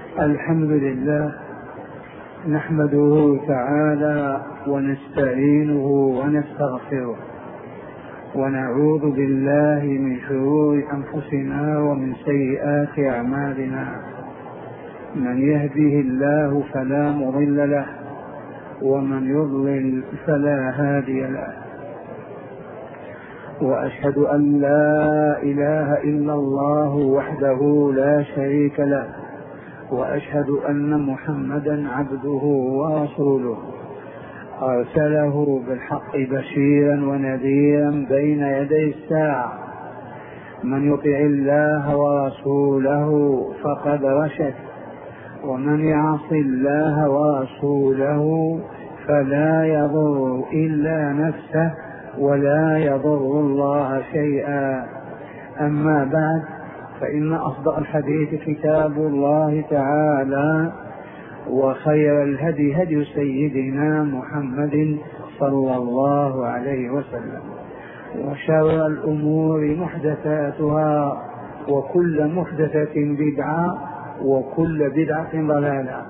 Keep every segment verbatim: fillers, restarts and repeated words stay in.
الحمد لله نحمده تعالى ونستعينه ونستغفره ونعوذ بالله من شرور أنفسنا ومن سيئات أعمالنا. من يهده الله فلا مضل له ومن يضلل فلا هادي له، وأشهد أن لا إله إلا الله وحده لا شريك له، وأشهد أن محمدا عبده ورسوله أرسله بالحق بشيرا ونذيرا بين يدي الساعة. من يطع الله ورسوله فقد رشد، ومن يعص الله ورسوله فلا يضر إلا نفسه ولا يضر الله شيئا. أما بعد، فإن أصدق الحديث كتاب الله تعالى، وخير الهدي هدي سيدنا محمد صلى الله عليه وسلم، وشر الأمور محدثاتها، وكل محدثة بدعة، وكل بدعة ضلالة.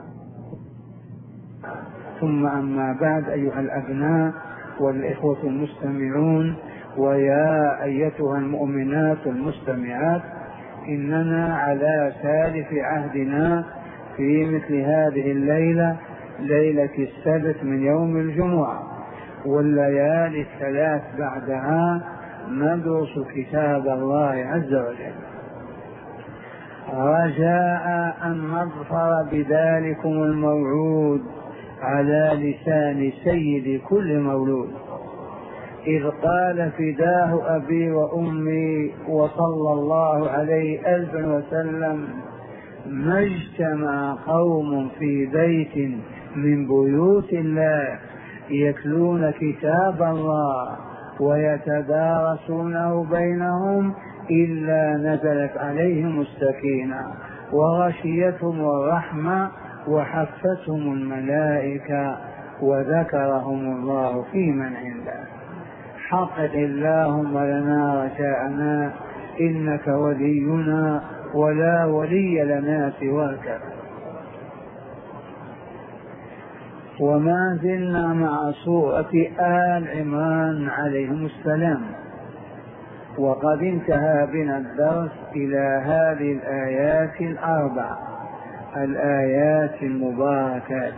ثم أما بعد، أيها الأبناء والإخوة المستمعون، ويا أيتها المؤمنات المستمعات، إننا على سالف عهدنا في مثل هذه الليلة، ليلة السبت من يوم الجمعة، والليالي الثلاث بعدها ندرس كتاب الله عز وجل، رجاء أن نظفر بذلكم الموعود على لسان سيد كل مولود، إذ قال: فداه أبي وأمي وصلى الله عليه ألفا وسلم: ما اجتمع قوم في بيت من بيوت الله يتلون كتاب الله ويتدارسونه بينهم إلا نزلت عليهم السكينة وغشيتهم الرحمة وحفتهم الملائكة وذكرهم الله في من عنده. حقق اللهم لنا رجاءنا، إنك ولينا ولا ولي لنا سواك. وما زلنا مع سورة آل عمران عليهم السلام، وقد انتهى بنا الدرس إلى هذه الآيات الأربع، الآيات المباركات،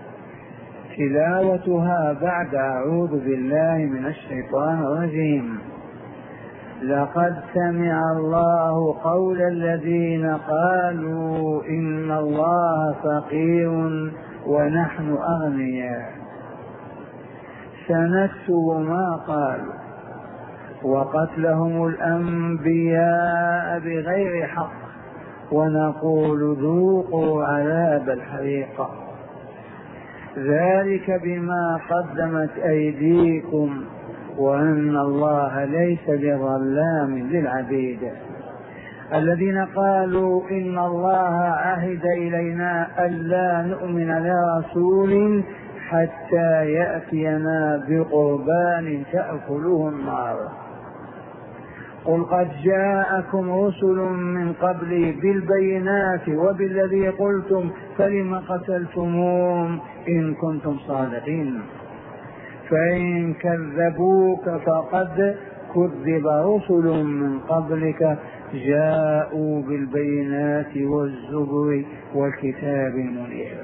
تلاوتها بعد أعوذ بالله من الشيطان الرجيم. لقد سمع الله قول الذين قالوا إن الله فقير ونحن أغنياء، سنكتب ما قالوا وقتلهم الأنبياء بغير حق ونقول ذوقوا عذاب الحريق، ذلك بما قدمت أيديكم وأن الله ليس بظلام للعبيد. الذين قالوا إن الله عهد إلينا ألا نؤمن لرسول حتى يأتينا بقربان تأكله النار، قل قد جاءكم رسل من قبلي بالبينات وبالذي قلتم فلم قتلتموهم إن كنتم صادقين، فإن كذبوك فقد كذب رسل من قبلك جاءوا بالبينات والزبر والكتاب المنير.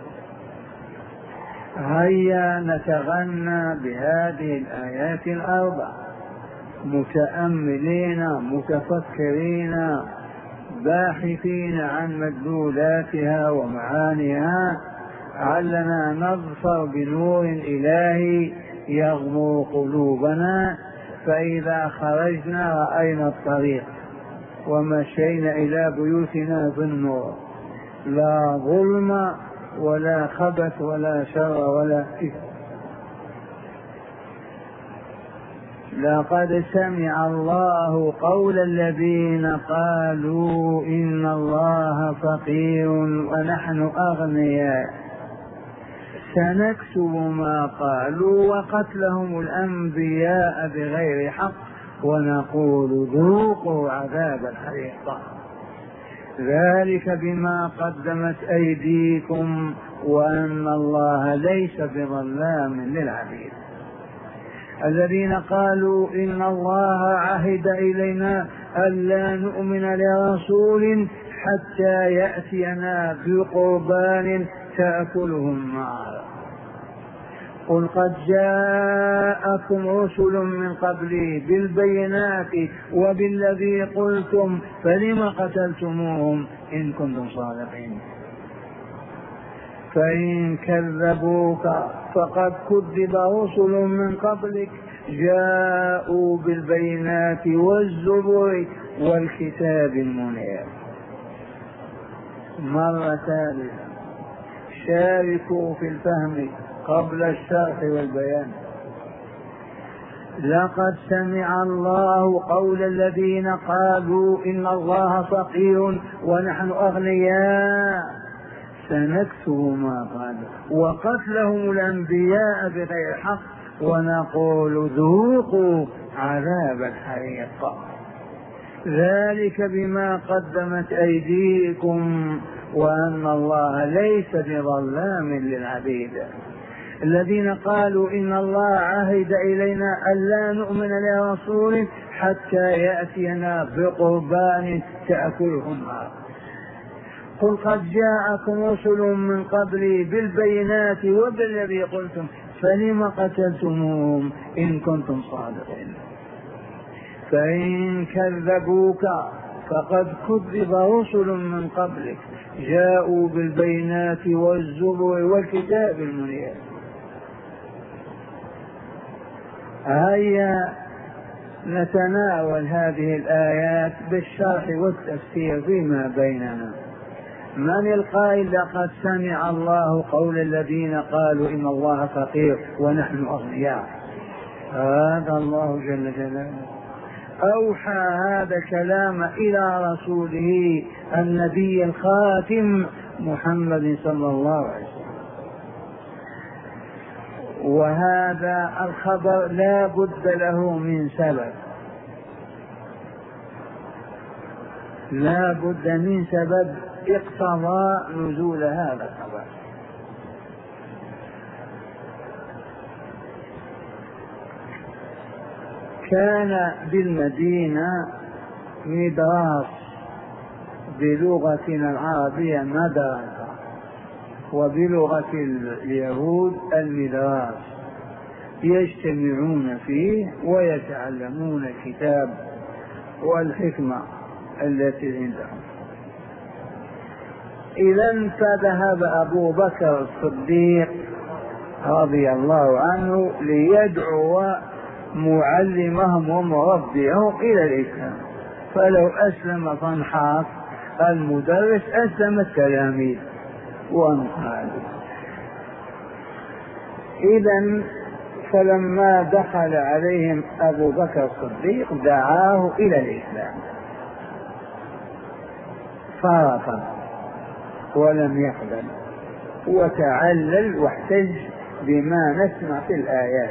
هيا نتغنى بهذه الآيات الأربع، متأملين متفكرين باحثين عن مدلولاتها ومعانيها، علنا نظفر بنور إلهي يغمر قلوبنا، فإذا خرجنا رأينا الطريق ومشينا إلى بيوتنا بالنور، لا ظلم ولا خبث ولا شر ولا إثم. لقد سمع الله قول الذين قالوا إن الله فقير ونحن أغنياء، سنكتب ما قالوا وقتلهم الأنبياء بغير حق ونقول ذوقوا عذاب الحريق. ذلك بما قدمت أيديكم وأن الله ليس بظلام للعبيد. الذين قالوا إن الله عهد إلينا ألا نؤمن لرسول حتى يأتينا بقربان تأكله النار قل قد جاءكم رسل من قبلي بالبينات وبالذي قلتم فلم قتلتموهم إن كنتم صادقين. فإن كذبوك فقد كذب رسل من قبلك جاءوا بالبينات والزبر والكتاب المنير. مرة ثالثة شاركوا في الفهم قبل الشرح والبيان. لقد سمع الله قول الذين قالوا إن الله فقير ونحن أغنياء سنكتب ما قالوا وقتلهم الأنبياء بغير حق ونقول ذوقوا عذاب الحريق ذلك بما قدمت أيديكم وأن الله ليس بظلام للعبيد. الذين قالوا إن الله عهد إلينا ألا نؤمن لرسول حتى يأتينا بقربان تأكله النار قل قد جاءكم رسل من قبلي بالبينات وبالذي قلتم فلم قتلتموهم إن كنتم صادقين. فإن كذبوك فقد كذب رسل من قبلك جاءوا بالبينات والزبر والكتاب المنير. هيا نتناول هذه الآيات بالشرح والتفسير فيما بيننا. من القائل لقد سمع الله قول الذين قالوا إن الله فقير ونحن أغنياء؟ هذا الله جل جلاله أوحى هذا الكلام إلى رسوله النبي الخاتم محمد صلى الله عليه وسلم. وهذا الخبر لا بد له من سبب، لا بد من سبب اقتضى نزول هذا الخبر. كان بالمدينة مدراس بلغتنا العربية مدرسة، وبلغة اليهود المدراس، يجتمعون فيه ويتعلمون الكتاب والحكمة التي عندهم. إذا فذهب أبو بكر الصديق رضي الله عنه ليدعو معلمهم ومربيهم إلى الإسلام، فلو أسلم طنحاس المدرس أسلم التلاميذ وانقادوا. إذا فلما دخل عليهم أبو بكر الصديق دعاه إلى الإسلام فرفض ولم يقبل وتعلل واحتج بما نسمع في الآيات.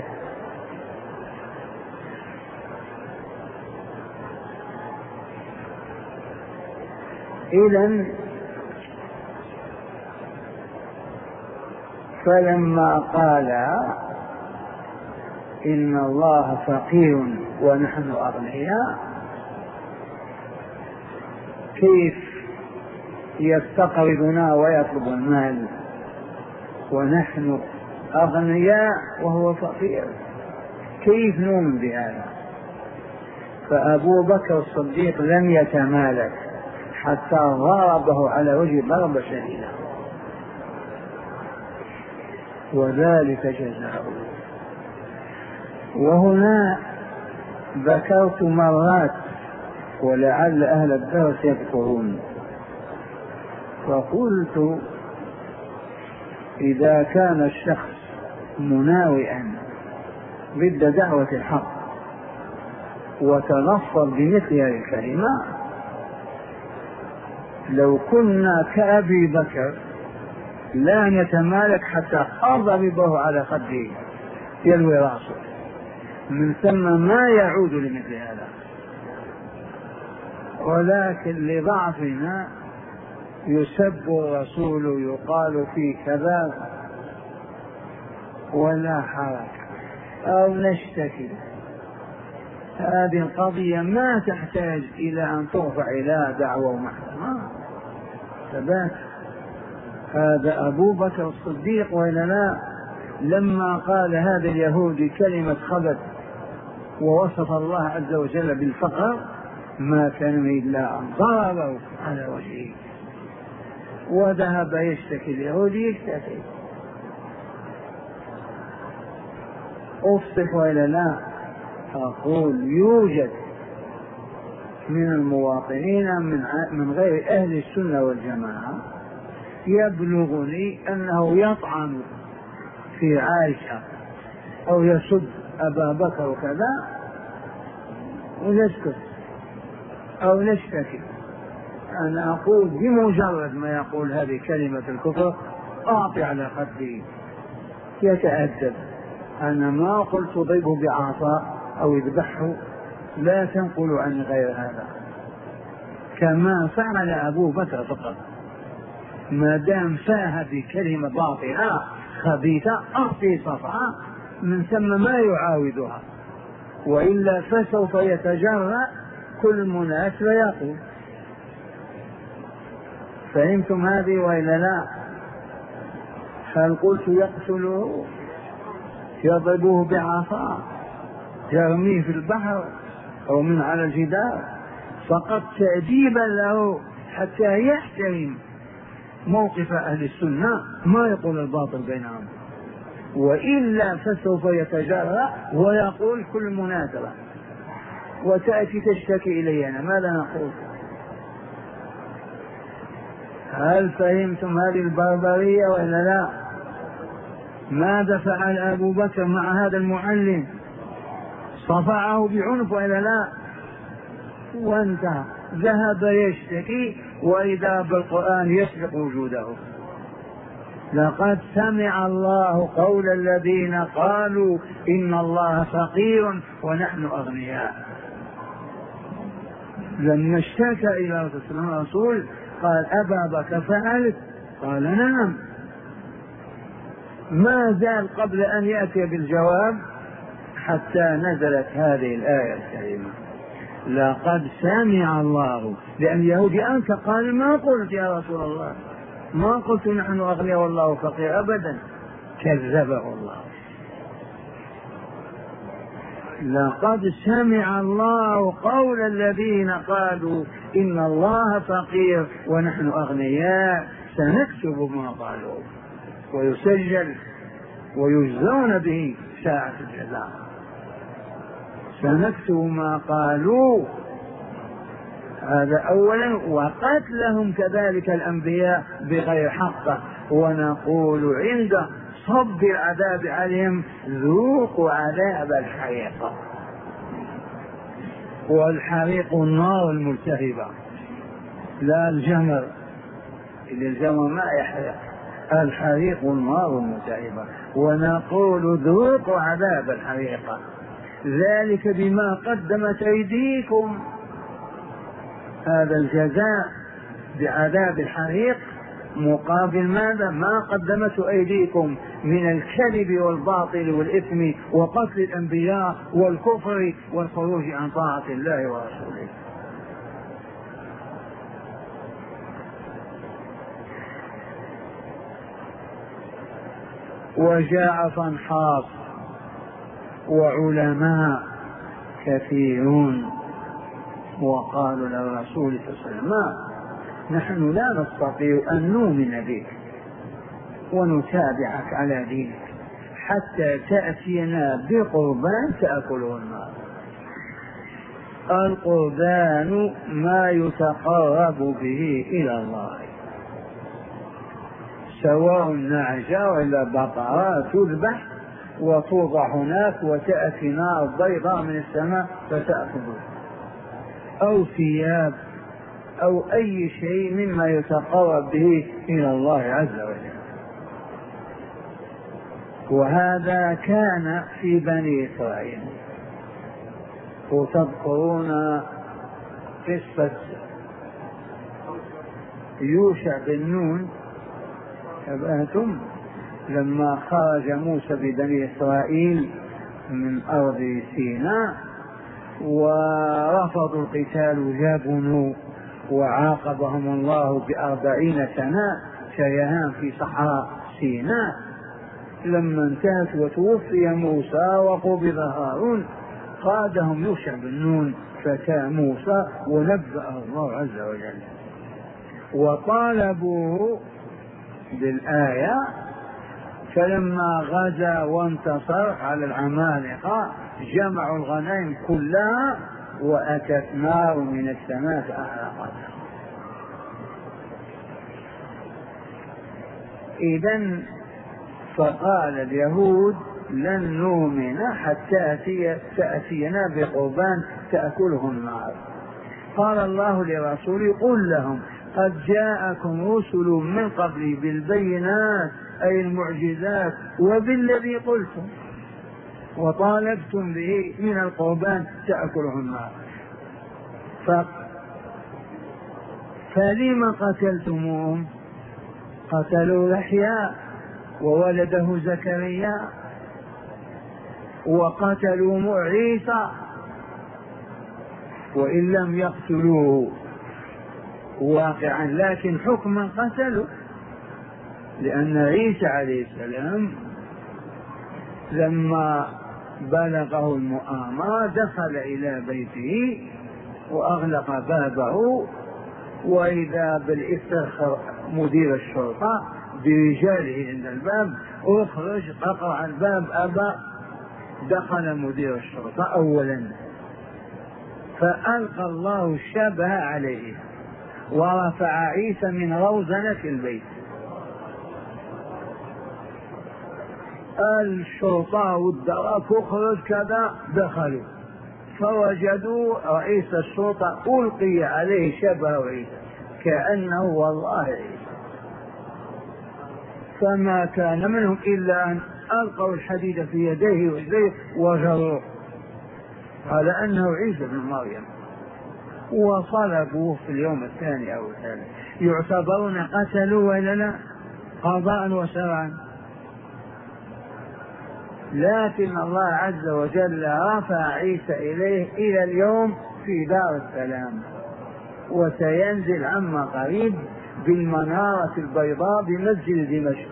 إذا فلما قال إن الله فقير ونحن أغنياء، كيف يستقرضنا ويطلب المال ونحن أغنياء وهو فقير؟ كيف نؤمن بهذا؟ فأبو بكر الصديق لم يتمالك حتى ضربه على وجه ضربة شديدة، وذلك جزاؤه. وهنا ذكرت مرات ولعل أهل الدرس يذكرون، فقلت إذا كان الشخص مناوئا ضد دعوة الحق وتلفظ بمثل هذه الكلمة، لو كنا كأبي بكر لا نتمالك حتى أضربه على خده يلوي راسه، من ثم ما يعود لمثل هذا. ولكن لضعفنا يسب الرسول يقال فيه كذا ولا حرج، أو نشتكي، هذه القضية ما تحتاج إلى أن ترفع إلى دعوة ومحكمة. ثبات هذا أبو بكر الصديق وإلا لا؟ لما قال هذا اليهودي كلمة خبث ووصف الله عز وجل بالفقر ما كان إلا أن ضربه على وجهه وذهب يشتكي. اليهودي يشتكي أفصح وإلا لا؟ أقول يوجد من المواطنين من من غير أهل السنة والجماعة يبلغني أنه يطعن في عائشة أو يسب أبا بكر وكذا ونسكت أو نشتكي. أنا أقول بمجرد ما يقول هذه كلمة الكفر أعطي على خده يتأدب. أنا ما قلت ضربه بعصا أو يذبحه، لا تنقل عن غير هذا، كما فعل أبو بكر فقط. ما دام ساه بكلمة باطلة خبيثة أعطي صفعة من ثم ما يعاودها، وإلا فسوف يتجرأ كل مناسبة يقول. فهمتم هذه وإلا لا؟ هل قلت يقتله يضربه بعصا يرميه في البحر أو من على الجدار؟ فقط تأديبا له حتى يحترم موقف أهل السنة ما يقول الباطل بينهم، وإلا فسوف يتجرأ ويقول كل مناسبة وتأتي تشتكي إلي أنا ماذا نقول؟ هل فهمتم هذه البربرية ولا لا؟ ماذا فعل أبو بكر مع هذا المعلم؟ صفعه بعنف ولا لا؟ وانتهى، ذهب يشتكي وإذا بالقرآن يسبق وجوده. لقد سمع الله قول الذين قالوا إن الله فقير ونحن أغنياء. لما اشتكى إلى الرسول قال أبا بكر فعلت؟ قال نعم. ما زال قبل أن يأتي بالجواب حتى نزلت هذه الآية الكريمة لقد سمع الله. لأن اليهودي أنت قال ما قلت يا رسول الله، ما قلت نحن أغنياء والله فقير أبدا، كذبه الله. لقد سمع الله قول الذين قالوا إن الله فقير ونحن أغنياء سنكتب ما قالوا ويسجل ويجزون به ساعة الجزاء. سنكتب ما قالوا هذا أولا، وقتلهم كذلك الأنبياء بغير حق، ونقول عند صب العذاب عليهم ذوقوا عذاب الحريق. والحريق النار الملتهبة لا الجمر، إذا الجمر ما يحرق، الحريق النار الملتهبة. ونقول ذوقوا عذاب الحريق ذلك بما قدمت أيديكم. هذا الجزاء بعذاب الحريق مقابل ماذا؟ ما قدمت أيديكم من الكذب والباطل والإثم وقتل الأنبياء والكفر والخروج عن طاعة الله ورسوله. وجاء فانحاص وعلماء كثيرون وقالوا للرسول صلى الله عليه وسلم نحن لا نستطيع أن نؤمن بك ونتابعك على دينك حتى تأتينا بقربان تأكله النار. القربان ما يتقرب به إلى الله، سواء نعجة ولا بقرة تذبح وتوضع هناك وتأتي نار بيضاء من السماء فتأكله، أو ثياب أو أي شيء مما يتقرب به إلى الله عز وجل. وهذا كان في بني إسرائيل. وتذكرون قصة يوشع بن نون شبهتم لما خرج موسى ببني إسرائيل من أرض سيناء ورفضوا القتال وجابوا وعاقبهم الله بأربعين سنة شيهان في صحراء سيناء. لما انتهت وتوفي موسى وقبض هارون قادهم يوشع بن نون فتى موسى ونبأه الله عز وجل، وطالبوه بالآية. فلما غزا وانتصر على العمالقة جمعوا الغنائم كلها وأتت نار من السماء فأحرقتها. إذن فقال اليهود لن نؤمن حتى تأتينا بقربان تأكله النار. قال الله لرسوله قل لهم قد جاءكم رسل من قبلي بالبينات أي المعجزات وبالذي قلتم وطالبتم به من القربان تأكله النار فلما قتلتموهم؟ قتلوا يحيى وولده زكريا وقتلوا عيسى وإن لم يقتلوه واقعا لكن حكما قتلوا، لأن عيسى عليه السلام لما بلغه المؤامرة دخل إلى بيته وأغلق بابه وإذا بالاستخر مدير الشرطة برجاله عند الباب اخرج اقرع الباب أبى. دخل مدير الشرطة أولا فألقى الله الشبه عليه ورفع عيسى من روزنة البيت. الشرطة والدرك اخرج كذا دخلوا فوجدوا رئيس الشرطة ألقي عليه شبه عيسى كأنه والله عيسى، فما كان منهم إلا أن ألقوا الحديد في يديه ورجليه وجروه على أنه عيسى بن مريم وصلبوه في اليوم الثاني أو الثالث. يعتبرون قتلوا ولا لا؟ قضاء وشرعا. لكن الله عز وجل رفع عيسى إليه إلى اليوم في دار السلام، وسينزل عما قريب بالمنارة البيضاء بمسجد دمشق.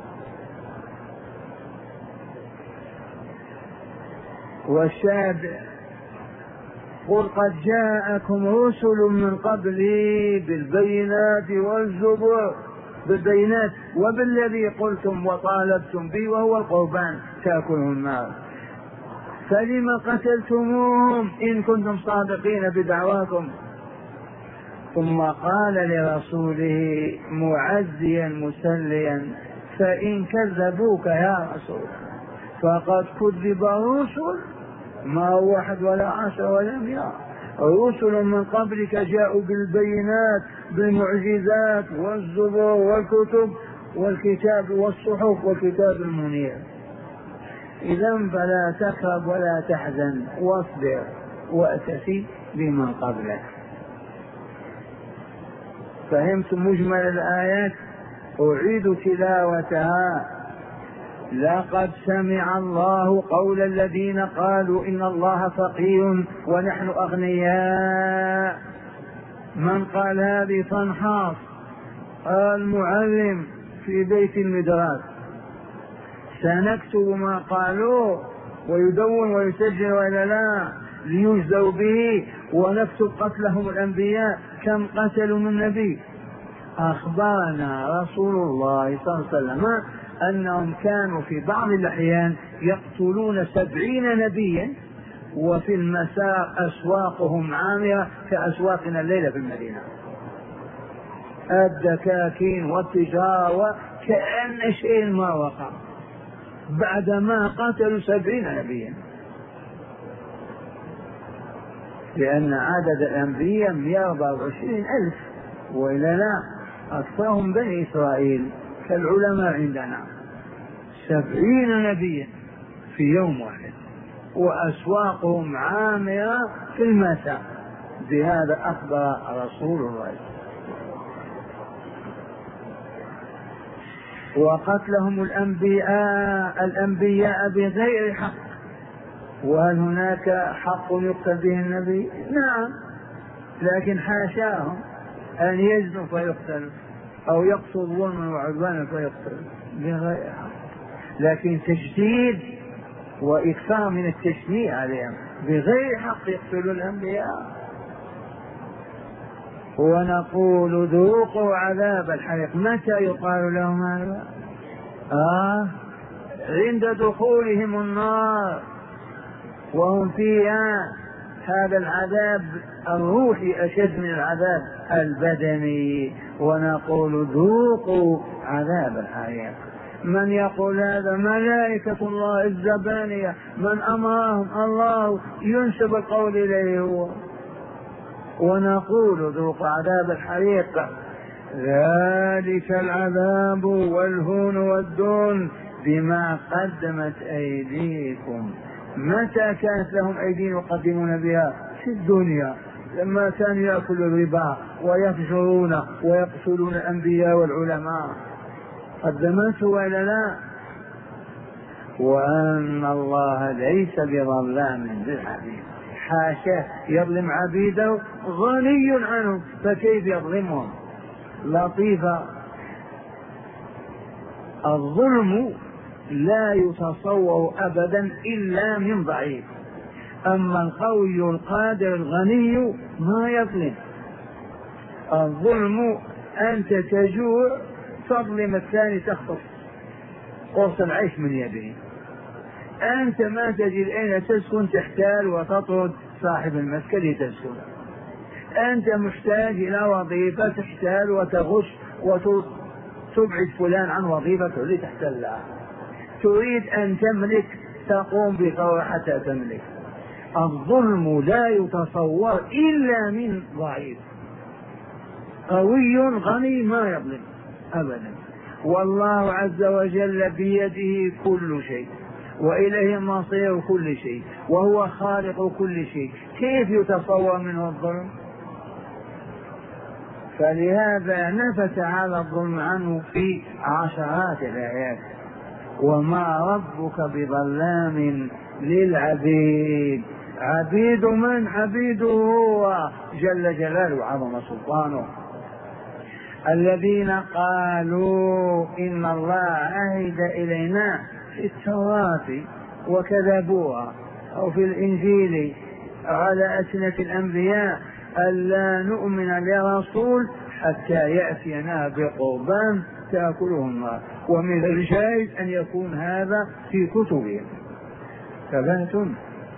والشاب قل قد جاءكم رسل من قبلي بالبينات والزبر، بالبينات وبالذي قلتم وطالبتم به وهو القربان تأكله النار فلم قتلتموهم إن كنتم صادقين بدعواكم. ثم قال لرسوله معزيا مسليا فإن كذبوك يا رسول فقد كذب الرسل ما هو واحد ولا عشر ولا مئة رسل من قبلك جاءوا بالبينات بالمعجزات والزبور والكتب والكتاب والصحف والكتاب المنير. إذن فلا تخف ولا تحزن واصبر وأتفي بمن قبلك. فهمتم مجمل الآيات؟ أعيد تلاوتها. لقد سمع الله قول الذين قالوا إن الله فقير ونحن أغنياء. من قال هذه تنحاص؟ المعلم في بيت المدراس. سنكتب ما قالوا ويدون ويسجل وإلا لا ليجزوا به، ونكتب قتلهم الأنبياء كم قتلوا من نبي. أخبرنا رسول الله صلى الله عليه وسلم أنهم كانوا في بعض الأحيان يقتلون سبعين نبيا وفي المساء أسواقهم عامرة كأسواقنا الليلة في المدينة، الدكاكين والتجارة وكأن شيء ما وقع بعدما قتلوا سبعين نبيا، لأن عدد الأنبياء مئة وأربعة وعشرين ألف وإلا لا أكثرهم بني إسرائيل كالعلماء عندنا. سبعين نبيا في يوم واحد وأسواقهم عامرة في المساء. بهذا أخبر رسول الله. وقتلهم الأنبياء الأنبياء بغير حق. وهل هناك حق يقتل به النبي؟ نعم، لكن حاشاهم أن يزنوا فيقتل أو يقصد ظلما وعدوانا فيقتل بغير حق. لكن تشديد وإكثار من التشنيع عليهم بغير حق يقتلوا الأنبياء. ونقول ذوقوا عذاب الحريق. متى يقال لهم هذا؟ آه عند دخولهم النار وهم فيها. هذا العذاب الروحي أشد من العذاب البدني. ونقول ذوقوا عذاب الحريق. من يقول هذا؟ ملائكة الله الزبانية. من أمرهم؟ الله، ينسب القول إليه هو. ونقول ذوقوا عذاب الحريق ذلك العذاب والهون والدون بما قدمت أيديكم. متى كانت لهم أيدي يقدمون بها؟ في الدنيا، لما كانوا يأكلوا الربا ويفجرون ويقتلون الأنبياء والعلماء، قدمته ولا لا؟ وأن الله ليس بظلام للعبيد، حاشاه يظلم عبيده، غني عنهم، فكيف يظلمهم؟ لطيفة. الظلم لا يتصور أبدا إلا من ضعيف، أما القوي القادر الغني ما يظلم. الظلم أنت تجوع تظلم الثاني، تخطف قرص العيش من يده. أنت ما تجد أين تسكن، تحتال وتطرد صاحب المسكن لتسكن. أنت محتاج إلى وظيفة، تحتال وتغش وتبعد فلان عن وظيفته لتحتلها. تريد أن تملك، تقوم بثورة حتى تملك. الظلم لا يتصور إلا من ضعيف. قوي غني ما يظلم أبدا. والله عز وجل بيده كل شيء وإليه مصير كل شيء وهو خالق كل شيء، كيف يتصور منه الظلم؟ فلهذا نفى تعالى الظلم عنه في عشرات الآيات. وما ربك بظلام للعبيد. عبيد من؟ عبيده هو جل جلاله وعظم سلطانه. الذين قالوا إن الله عهد إلينا في التوراة وكذبوها، أو في الإنجيل على ألسنة الأنبياء، ألا نؤمن لرسول حتى يأتينا بقربان تأكله النار. ومن الجائز أن يكون هذا في كتبهم. ثباتٌ.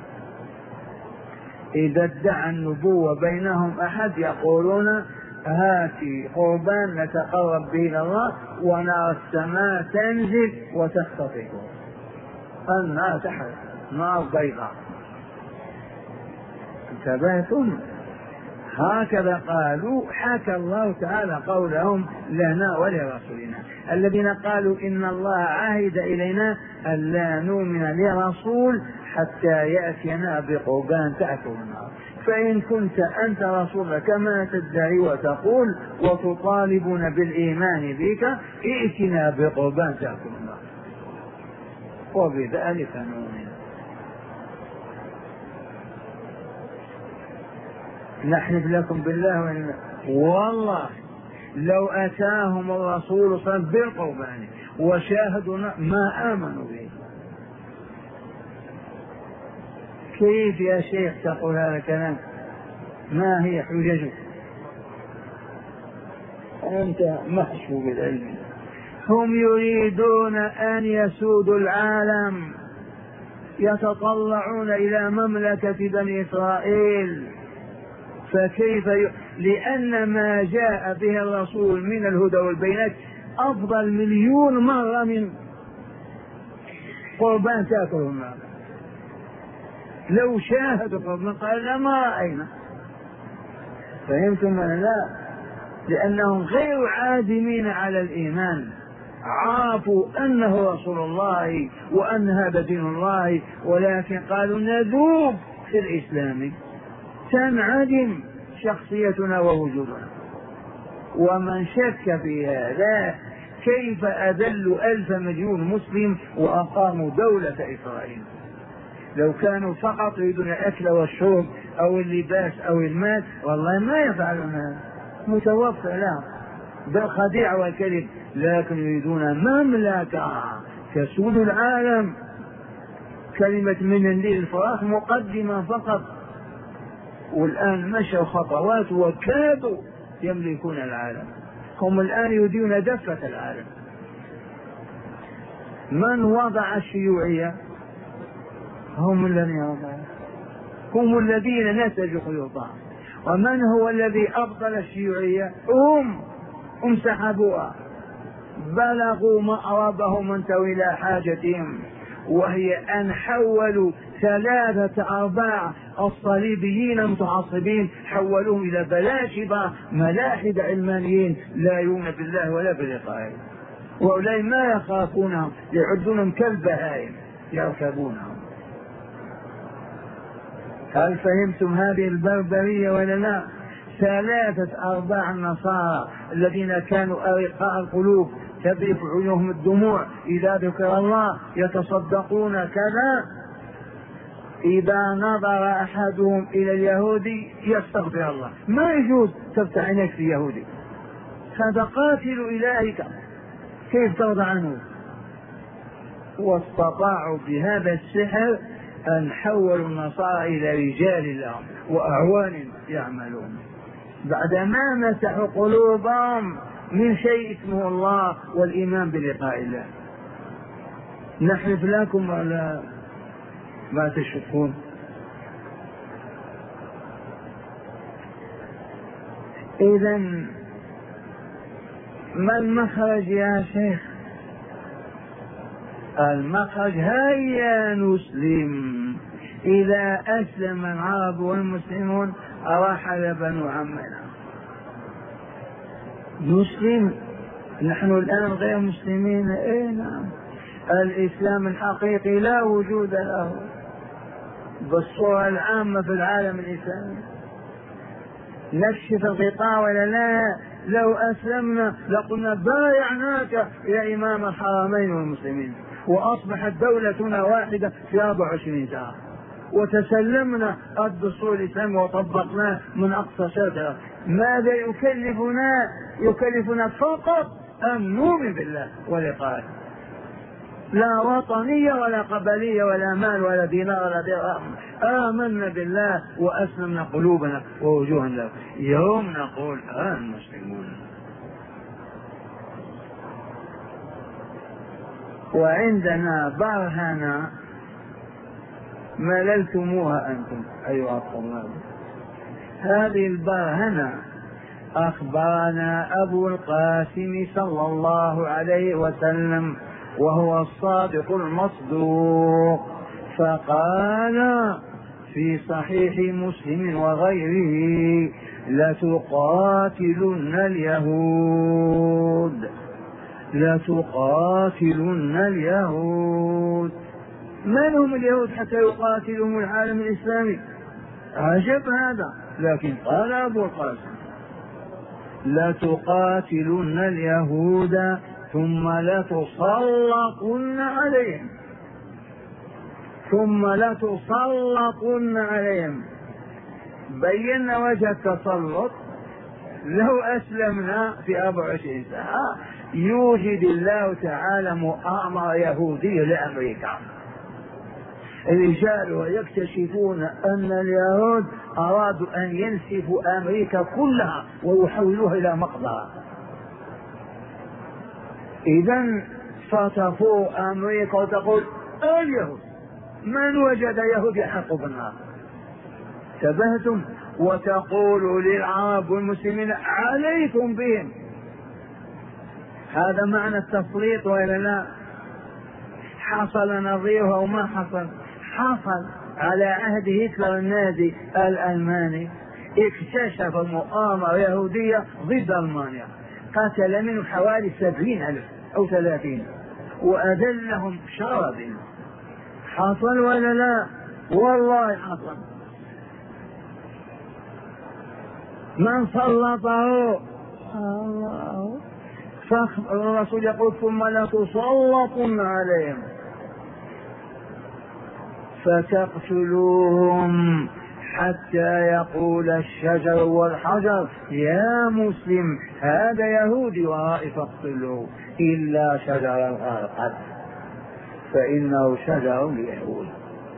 إذا ادعى النبوة بينهم أحد يقولون هاتي قربان نتقرب به إلى الله، ونرى السماء تنزل وتختطفه، النار تحرق، نار بيضاء. انتبهتم؟ هكذا قالوا. حكى الله تعالى قولهم لنا ولرسولنا. الذين قالوا إن الله عهد إلينا ألا نؤمن لرسول حتى يأتينا بقربان تأكل النار. فإن كنت أنت رسول كما تدعي وتقول وتطالبون بالإيمان بك، ائتنا بقربان تأكل النار وبذلك نؤمن. نحلف لكم بالله وإن والله لو أتاهم الرسول صلى الله عليه وسلم بالقربان وشاهدوا ما آمنوا به. كيف يا شيخ تقول هذا الكلام؟ ما هي حججك؟ أنت محشو بالعلم. هم يريدون أن يسودوا العالم، يتطلعون إلى مملكة بني إسرائيل. فكيف ي... لأن ما جاء به الرسول من الهدى والبينات أفضل مليون مرة من قربان تأكل النار. لو شاهدوا قربان قال لا ما رأينا. فهمتم ولا لا؟ لأنهم غير عادمين على الإيمان، عرفوا أنه رسول الله وأن هذا دين الله، ولكن قالوا نذوب في الإسلام، تنعدم شخصيتنا ووجودنا. ومن شك في هذا كيف أذلوا ألف مليون مسلم وأقاموا دولة إسرائيل؟ لو كانوا فقط يريدون الأكل والشرب أو اللباس أو المال والله ما يفعلون هذا، متوفى لا بالخديع والكذب، لكن يريدون مملكة تسود العالم. كلمة من الليل الفراغ مقدمة فقط، والآن مشوا خطوات وكادوا يملكون العالم. هم الآن يريدون دفة العالم. من وضع الشيوعية؟ هم الذين وضعوا، هم الذين نسجوا خيوطها. ومن هو الذي أبطل الشيوعية؟ هم هم سحبوها، بلغوا مأربهم وانتهوا إلى حاجتهم، وهي أن حولوا ثلاثة أرباع الصليبيين المتعصبين حولوهم إلى بلاشبة ملاحدة علمانيين لا يؤمنون بالله ولا بلقائه، وأولئك ما يخافونهم، يعدونهم كالبهائم يركبونهم. هل فهمتم هذه البربرية ولا لا؟ ثلاثة أرباع النصارى الذين كانوا أرقاء القلوب تذرف عيونهم الدموع إذا ذكر الله، يتصدقون كذا، إذا نظر أحدهم إلى اليهودي يستغفر الله، ما يجوز تفتح عينيك في يهودي، هذا قاتل إلهك، كيف ترضى عنه؟ واستطاعوا بهذا السحر أن حولوا النصارى إلى رجال لهم وأعوان يعملون، بعدما مسحوا قلوبهم من شيء اسمه الله والإيمان بلقاء الله. نحلف لكم ولا ما تشكون؟ إذا ما المخرج يا شيخ؟ المخرج هيا نسلم. إذا أسلم العرب والمسلمون رحل بنو عمنا. نسلم، نحن الآن غير مسلمين. إيه نعم، الإسلام الحقيقي لا وجود له بالصورة العامة في العالم الإسلامي. نكشف الغطاء ولا لا؟ لو أسلمنا لقلنا بايعناك يا إمام الحرمين والمسلمين، وأصبحت دولتنا واحدة في أربع وعشرين ساعة، وتسلمنا الدستور الإسلامي وطبقناه من أقصى شرق. ماذا يكلفنا؟ يكلفنا فقط أن نؤمن بالله ولقائه، لا وطنية ولا قبلية ولا مال ولا دينار ولا درهم. آمنا بالله وأسلمنا قلوبنا ووجوهنا له. يوم نقول ها المسلمون. وعندنا برهنة مللتموها أنتم أيها الطلاب. هذه البرهنة أخبرنا أبو القاسم صلى الله عليه وسلم وهو الصادق المصدوق، فقال في صحيح مسلم وغيره: لتقاتلن اليهود لتقاتلن اليهود. من هم اليهود حتى يقاتلهم العالم الإسلامي؟ عجب هذا. لكن قال أبو القاسم: لتقاتلن اليهود ثم لتسلطن عليهم ثم لتسلطن عليهم. بينا وجه التسلط. لو أسلمنا في أربع وعشرين ساعة يوجد الله تعالى مؤامرة يهودية لأمريكا، الرجال ويكتشفون أن اليهود أرادوا أن ينسفوا أمريكا كلها ويحولوها إلى مقبرة. إذن فتفور أمريكا وتقول: اليهود، من وجد يهود يحق بالنار؟ تبهتم. وتقول للعرب والمسلمين: عليكم بهم. هذا معنى التسليط ولا لا؟ حصل نظيره أو ما حصل؟ حصل على عهد هتلر النازي الألماني، اكتشف مؤامرة يهودية ضد ألمانيا، قتل منه حوالي سبعين ألف أو ثلاثين وأذلهم شرد. حصل ولا لا؟ والله حصل. من سلطه؟ الله. فالرسول يقول ثم لتسلطن عليهم فتقتلوهم حتى يقول الشجر والحجر يا مسلم هذا يهودي ورائي فاقتلوه إلا شجر الغرقد فإنه شجر اليهود.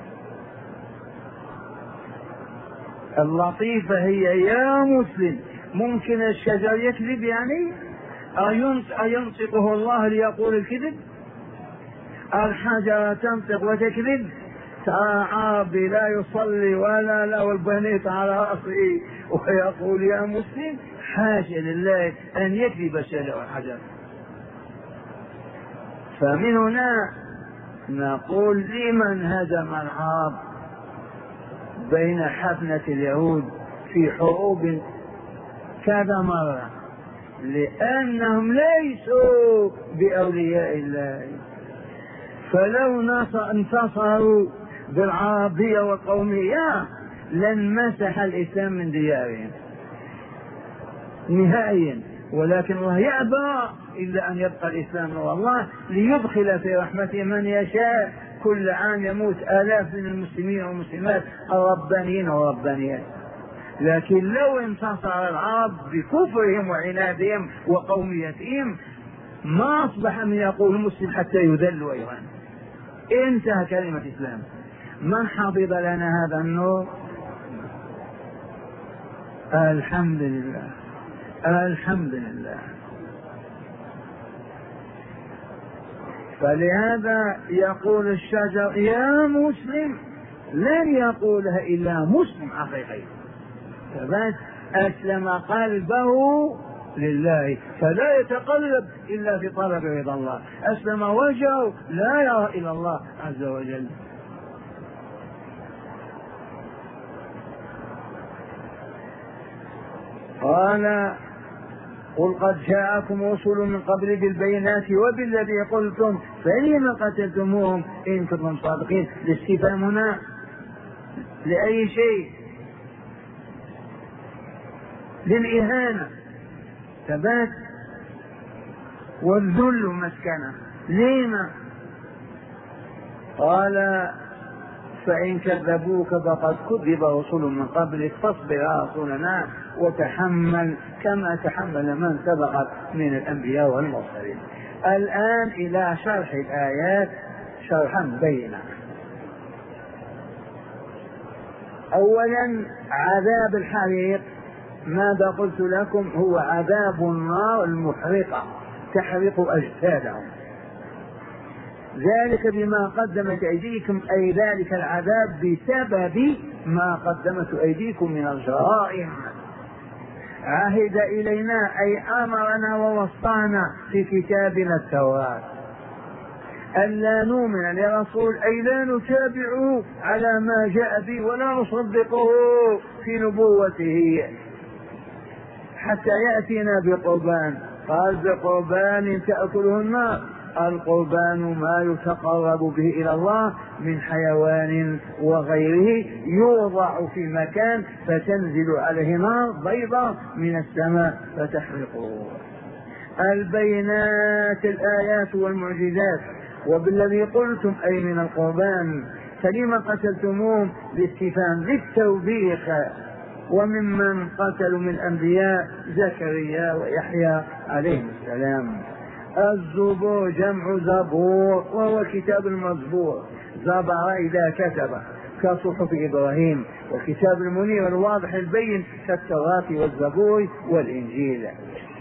اللطيفة هي يا مسلم. ممكن الشجر يكذب يعني؟ أينطقه الله ليقول الكذب؟ الحجر تنطق وتكذب؟ عربي لا يصلي ولا له البنيت على رأسه ويقول يا مسلم؟ حاشا لله أن يكذب الشجر والحجر. فمن هنا نقول لمن هزم العرب بين حفنة اليهود في حروب كذا مرة؟ لأنهم ليسوا بأولياء الله. فلو انتصروا بالعربية والقومية لانمسح الإسلام من ديارهم نهائيا، ولكن الله يأبى إلا أن يبقى الإسلام والله ليدخل في رحمته من يشاء. كل عام يموت آلاف من المسلمين والمسلمات الربانيين والربانيات. لكن لو انتصر العرب بكفرهم وعنادهم وقوميتهم ما أصبح من يقول مسلم حتى يذل أيضا. انتهى كلمة إسلام. من حفظ لنا هذا النور؟ الحمد لله الحمد لله. فلهذا يقول الشجر يا مسلم لن يقولها إلا مسلم حقيقي فبس أسلم قلبه لله فلا يتقلب إلا في طلب رضا الله. أسلم وجهه لا يرى إلى الله عز وجل. قال قل قد جاءكم رسل من قبل بالبينات وبالذي قلتم فلم قتلتموهم إن كنتم صادقين. الاستفهام هنا لأي شيء؟ للإهانة ثبات والذل مسكنة. لما؟ قال فإن كذبوك فقد كذب رسل من قبلك فاصبر يا رسولنا وتحمل كما تحمل من سبقت من الأنبياء والمرسلين. الآن إلى شرح الآيات شرحا بينا. أولا عذاب الحريق ماذا قلت لكم؟ هو عذاب النار المحرقة تحرق أجسادهم. ذلك بما قدمت أيديكم أي ذلك العذاب بسبب ما قدمت أيديكم من الجرائم. عهد إلينا أي أمرنا ووصانا في كتابنا التوراة ألا نؤمن لرسول أي لا نتابعه على ما جاء به ولا نصدقه في نبوته حتى يأتينا بقربان. قال بقربان تأكله النار. القربان ما يتقرب به إلى الله من حيوان وغيره يوضع في مكان فتنزل عليه نار بيضاء من السماء فتحرقه. البينات الآيات والمعجزات وبالذي قلتم أي من القربان. فلما قتلتموهم؟ باستفهام للتوبيخ. وممن قتلوا من الأنبياء زكريا ويحيى عليهم السلام. الزبور جمع زبور وهو كتاب المزبور. زبر إذا كتب كصحف إبراهيم، وكتاب المنير الواضح البين كالتوراة والزبور والإنجيل.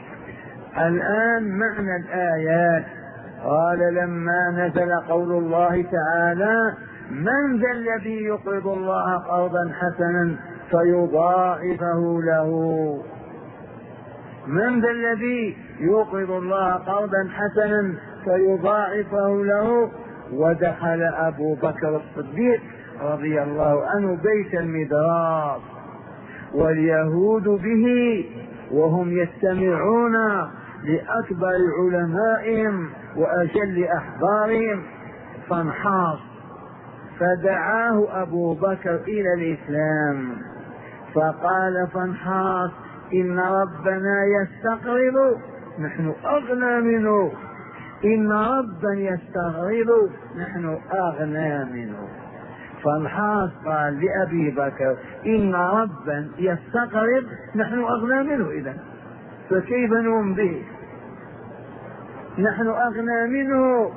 الآن معنى الآيات. قال لما نزل قول الله تعالى من ذا الذي يقرض الله قرضا حسنا فيضاعفه له. من ذا الذي يقرض الله قرضا حسنا فيضاعفه له. ودخل أبو بكر الصديق رضي الله عنه بيت المدراس واليهود به وهم يستمعون لأكبر علمائهم وأجل أحبارهم فانحاص فدعاه أبو بكر إلى الإسلام فقال فانحاص إن ربنا يستقرض نحن أغنى منه، إن ربا يستغرب نحن أغنى منه. فالحاص قال لأبي بكر إن ربا يستقرض نحن أغنى منه، إذن فكيف نؤمن به؟ نحن أغنى منه.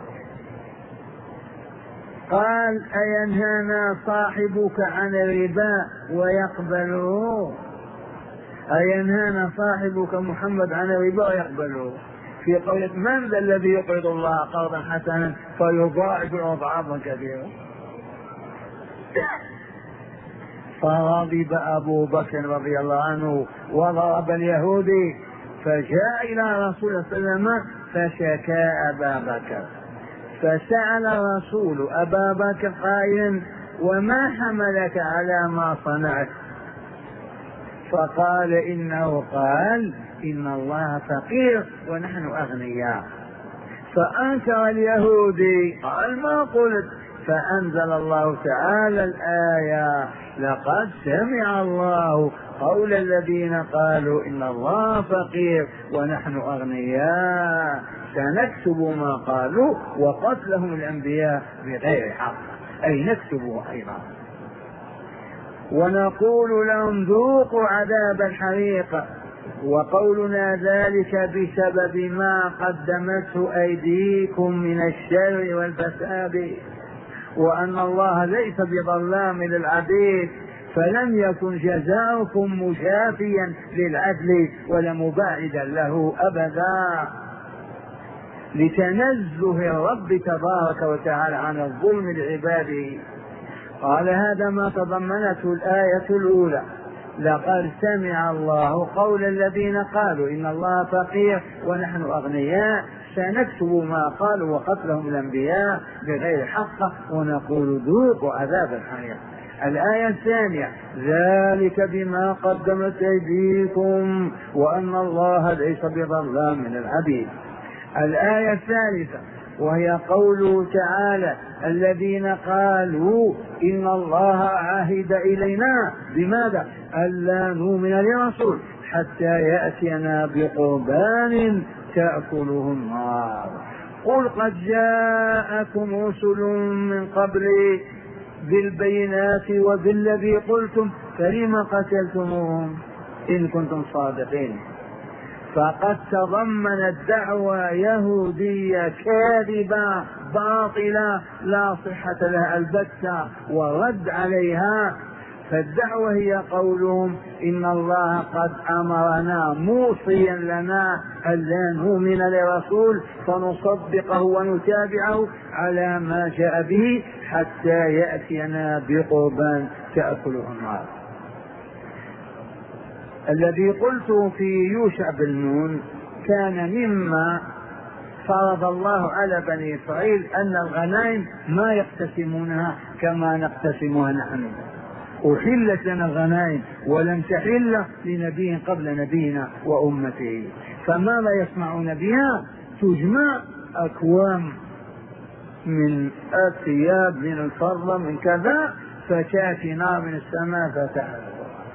قال أينهانا صاحبك عن الربا ويقبله؟ أينهانا صاحبك محمد عن الربا ويقبله؟ في قولة من ذا الذي يقرض الله قرضا حسنا فيضاعف أضعافا كثيرة؟ فغضب أبو بكر رضي الله عنه وضرب اليهودي، فجاء إلى رسول الله صلى الله عليه وسلم فشكى أبا بكر، فسأل الرسول أبا بكر قائلا وما حملك على ما صنعت؟ فقال إنه قال إن الله فقير ونحن أغنياء. فأنكر اليهودي قال ما قلت، فأنزل الله تعالى الآية لقد سمع الله قول الذين قالوا إن الله فقير ونحن أغنياء سنكتب ما قالوا وقتلهم الأنبياء بغير حق، أي نكتبه أيضا ونقول لهم ذوقوا عذاب الحريق. وقولنا ذلك بسبب ما قدمته أيديكم من الشر والفساد، وأن الله ليس بظلام للعبيد، فلم يكن جزاؤكم مشافيا للعدل ولا مباعدا له أبدا، لتنزه الرب تبارك وتعالى عن الظلم لعباده. قال هذا ما تضمنته الآية الأولى لقد سمع الله قول الذين قالوا إن الله فقير ونحن أغنياء سنكتب ما قالوا وقتلهم الأنبياء بغير حق ونقول ذوقوا عذاب الحريق. الآية الثانية ذلك بما قدمت أيديكم وأن الله ليس بظلام من العبيد. الآية الثالثة وهي قوله تعالى الذين قالوا إن الله عهد إلينا بماذا؟ ألا نؤمن لرسول حتى يأتينا بقربان تأكله النار. قل قد جاءكم رسل من قبلي بالبينات وبالذي قلتم فلم قتلتموهم إن كنتم صادقين. فقد تضمنت دعوى يهودية كاذبة باطلة لا صحة لها البتة والرد عليها. فالدعوة هي قولهم إن الله قد أمرنا موصيا لنا ألا نؤمن لرسول فنصدقه ونتابعه على ما جاء به حتى يأتينا بقربان تأكله النار. الذي قلته في يوشع بن نون كان مما فرض الله على بني إسرائيل أن الغنائم ما يقتسمونها كما نقتسمها نحن. أحلت لنا الغنائم ولم تحل لنبي قبل نبينا وأمته، فماذا يصنعون بها؟ تجمع أكوام من الثياب من الفضة من كذا فتأتي نار من السماء فتحرق.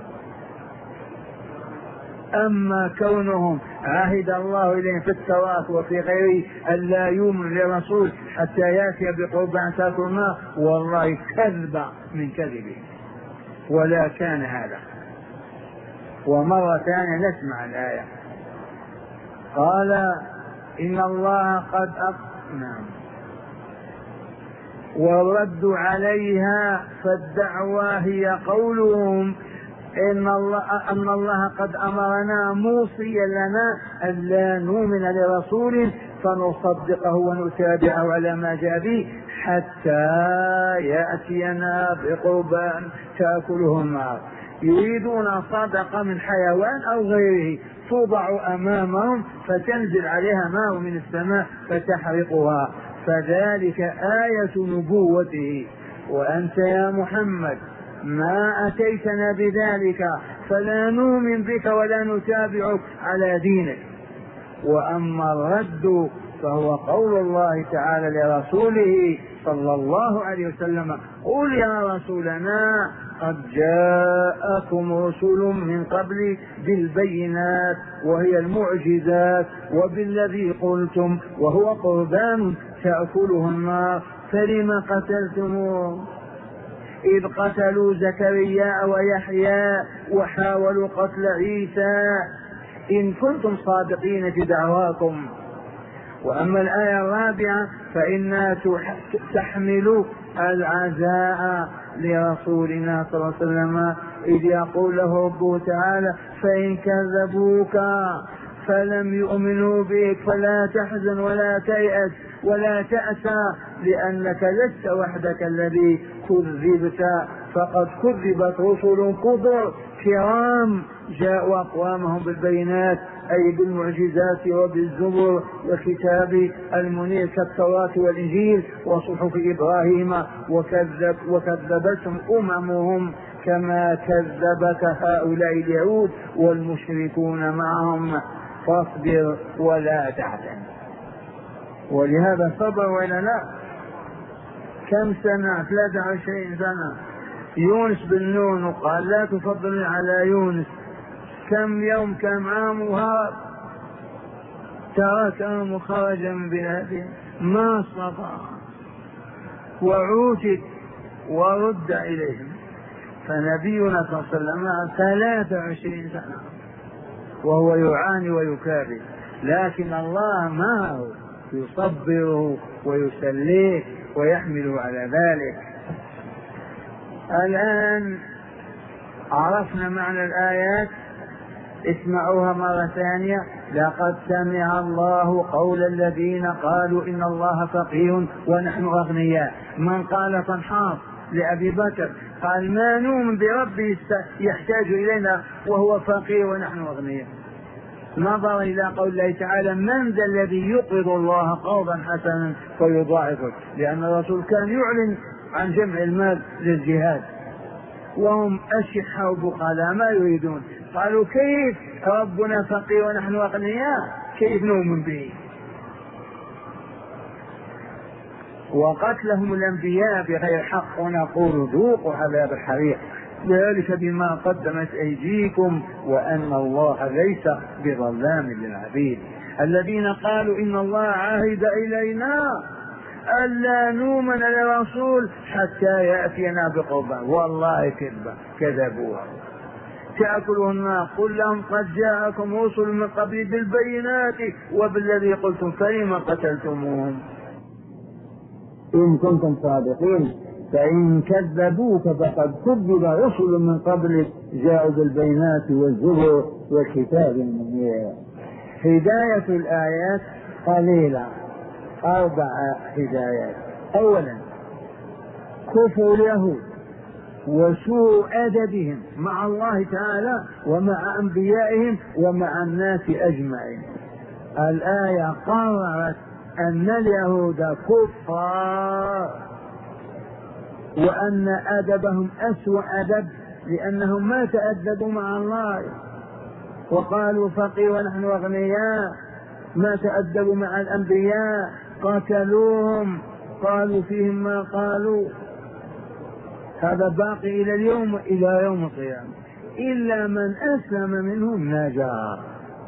أما كونهم عهد الله إليهم في التوراة وفي غيره ألا يؤمن لرسول حتى يأتي بقربان تأكل النار، والله كذب من كذبه ولا كان هذا. ومرة ثانية نسمع الآية قال إن الله قد أقنع والرد عليها. فالدعوى هي قولهم إن الله, أن الله قد أمرنا موصيا لنا ألا نؤمن لرسول فنصدقه ونتابعه على ما جاء به حتى يأتينا بقربان تأكله النار. يريدون صدقة من حيوان أو غيره توضع أمامهم فتنزل عليها ماء من السماء فتحرقها، فذلك آية نبوته. وأنت يا محمد ما أتيتنا بذلك فلا نؤمن بك ولا نتابعك على دينك. وأما الرد فهو قول الله تعالى لرسوله صلى الله عليه وسلم: قل يا رسولنا قد جاءكم رسل من قبل بالبينات وهي المعجزات وبالذي قلتم وهو قربان تأكله النار فلم قتلتموه إذ قتلوا زكريا ويحيى وحاولوا قتل عيسى إن كنتم صادقين في دعواكم. وأما الآية الرابعة فإنها تحمل العزاء لرسولنا صلى الله عليه وسلم إذ يقول له ربه تعالى: فإن كذبوك فلم يؤمنوا بك فلا تحزن ولا تيأس ولا تأسى لأنك لست وحدك الذي كذبت، فقد كذبت رسل كثر كرام جاءوا أقوامهم بالبينات أي بالمعجزات وبالزبر والكتاب المنير كالتوراة والإنجيل وصحف إبراهيم، وكذب وكذبتهم أممهم كما كذبك هؤلاء اليهود والمشركون معهم، فاصبر ولا تحزن. ولهذا صبر ولا لا؟ كم سنة؟ ثلاثة وعشرين سنة. يونس بن نون وقال: لا تفضل على يونس. كم يوم كم عام وهرب، تركهم وخرج من بلاده ما استطاع وعوتب ورد إليهم. فنبينا صلى الله عليه وسلم ثلاثة وعشرين سنة وهو يعاني ويكابد، لكن الله معه يصبره ويسليه ويحمله على ذلك. الآن عرفنا معنى الآيات، اسمعوها مرة ثانية: لقد سمع الله قول الذين قالوا إن الله فقير ونحن أغنياء. من قال تنحاص لأبي بكر قال: ما نؤمن بربي يحتاج إلينا وهو فقير ونحن أغنياء. نظر إلى قول الله تعالى: من ذا الذي يقرض الله قرضا حسنا فيضاعفه، لأن الرسول كان يعلن عن جمع المال للجهاد وهم أشحة وبخلاء ما يريدون. قالوا: كيف ربنا فقير ونحن أغنياء؟ كيف نؤمن به؟ وقتلهم الأنبياء بغير حق ونقول ذوقوا عذاب الحريق ذلك بما قدمت أيديكم وأن الله ليس بظلام للعبيد. الذين قالوا إن الله عهد إلينا ألا نؤمن لرسول حتى يأتينا بقربان، والله كذبا كذبوها تأكلوا النار. قل لهم: قد جاءكم رسل من قبل بالبينات وبالذي قلتم فلم قتلتموهم إن كنتم صادقين. فإن كذبوك فقد كذب رسل من قبل جاءوا بالبينات والزبر والكتاب المنير. هداية الآيات قليلة، أربع هدايات. أولا: كفر اليهود وسوء أدبهم مع الله تعالى ومع أنبيائهم ومع الناس أجمعين. الآية قررت أن اليهود كفار وأن أدبهم أسوأ أدب لأنهم ما تأدبوا مع الله، وقالوا فقير ونحن أغنياء، ما تأدبوا مع الأنبياء، قتلوهم، قالوا فيهم ما قالوا. هذا باقي إلى اليوم إلى يوم القيامة، إلا من أسلم منهم نجا.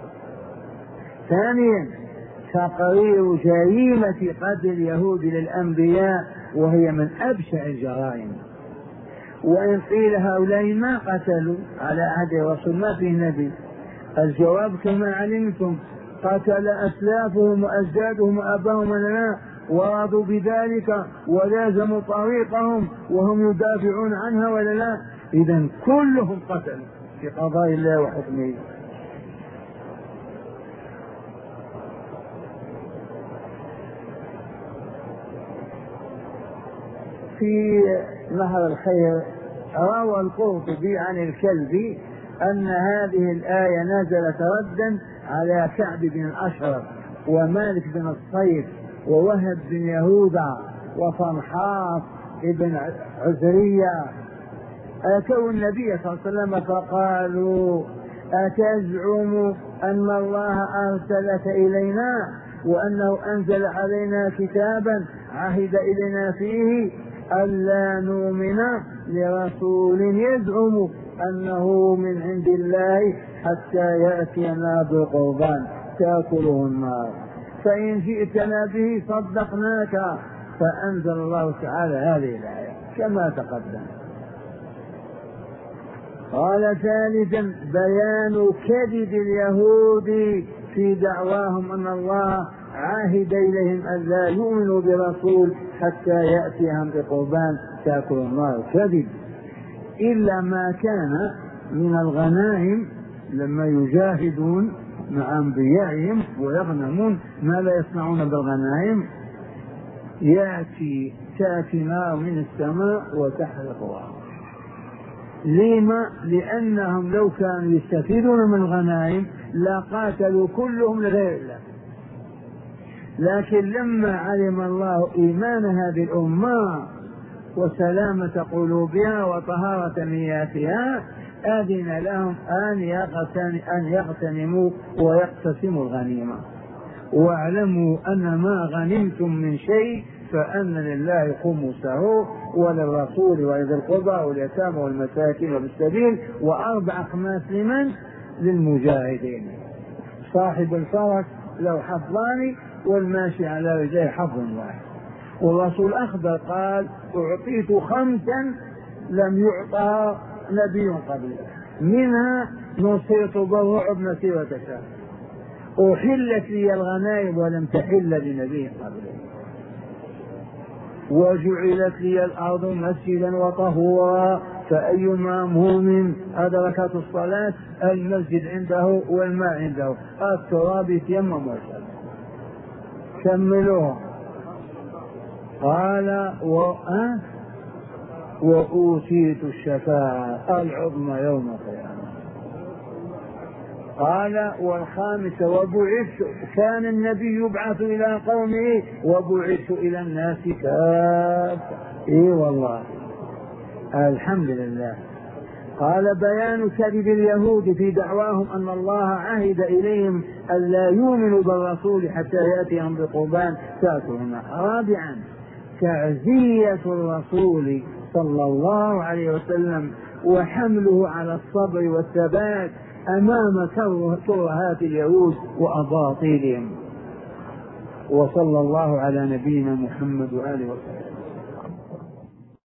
ثانيا: تقرير جريمة قتل اليهود للأنبياء وهي من أبشع الجرائم. وإن قيل هؤلاء ما قتلوا على عهد الرسول ما فيه نبي، الجواب كما علمتم: قتل أسلافهم وأجدادهم وأباهم لنا ورضوا بذلك ولازموا طريقهم وهم يدافعون عنها ولا لا؟ إذن كلهم قتلوا في قضاء الله وحكمه. في نهر الخير روى القرطبي عن الكلبي أن هذه الآية نزلت ردا على كعب بن الأشرف ومالك بن الصيف ووهب بن يهوذا وصنحاط بن عزرية. أتوا النبي صلى الله عليه وسلم فقالوا: أتزعم أن الله أرسلك إلينا وأنه أنزل علينا كتابا عهد إلينا فيه ألا نؤمن لرسول يزعم أنه من عند الله حتى يأتينا بقربان تأكله النار، فإن جئتنا به صدقناك. فأنزل الله تعالى هذه الآية كما تقدم. قال ثالثا بيان كذب اليهود في دعواهم أن الله عاهد إليهم أن لا يؤمنوا برسول حتى يأتيهم بقربان تأكل النار. كذب، إلا ما كان من الغنائم لما يجاهدون مع أنبيائهم ويغنمون ما لا يصنعون بالغنائم، يأتي تأتي نار من السماء وتحرقها. لما؟ لأنهم لو كانوا يستفيدون من الغنائم لا قاتلوا كلهم لغير الله، لكن لما علم الله إيمان هذه الأمة وسلامة قلوبها وطهارة نياتها أذن لهم أن يغتنموا ويقتسموا الغنيمة. واعلموا أن ما غنمتم من شيء فأن لله خمسه وللرسول ولذي القربى واليتامى والمساكين وبالسبيل وأربع خماس لمن؟ للمجاهدين. صاحب الفرس له حظان والماشي على رجله حظ واحد. والرسول أخبر قال أعطيت خمسا لم يعطى نبي قبل، منها نصيت بالرعب مسيرة شهر، أحلت لي الغنائم ولم تحل لنبي قبله، وجعلت لي الأرض مسجدا وطهورا، فأيما مؤمن أدركت الصلاة المسجد عنده والماء عنده التراب يتيمم وشرب. كملوها. قال وأه وأوتيت الشفاعة العظمى يوم القيامة. قال والخامسة وبعثت، كان النبي يبعث إلى قومه وبعثت إلى الناس كافة. إيه والله الحمد لله. قال بيان كذب اليهود في دعواهم أن الله عهد إليهم أن لا يؤمنوا بالرسول حتى يأتيهم بقربان تأكلهما. رابعا تعزية الرسول صلى الله عليه وسلم وحمله على الصبر والثبات أمام كرهات اليهود وأباطيلهم. وصلى الله على نبينا محمد وآله وسلم.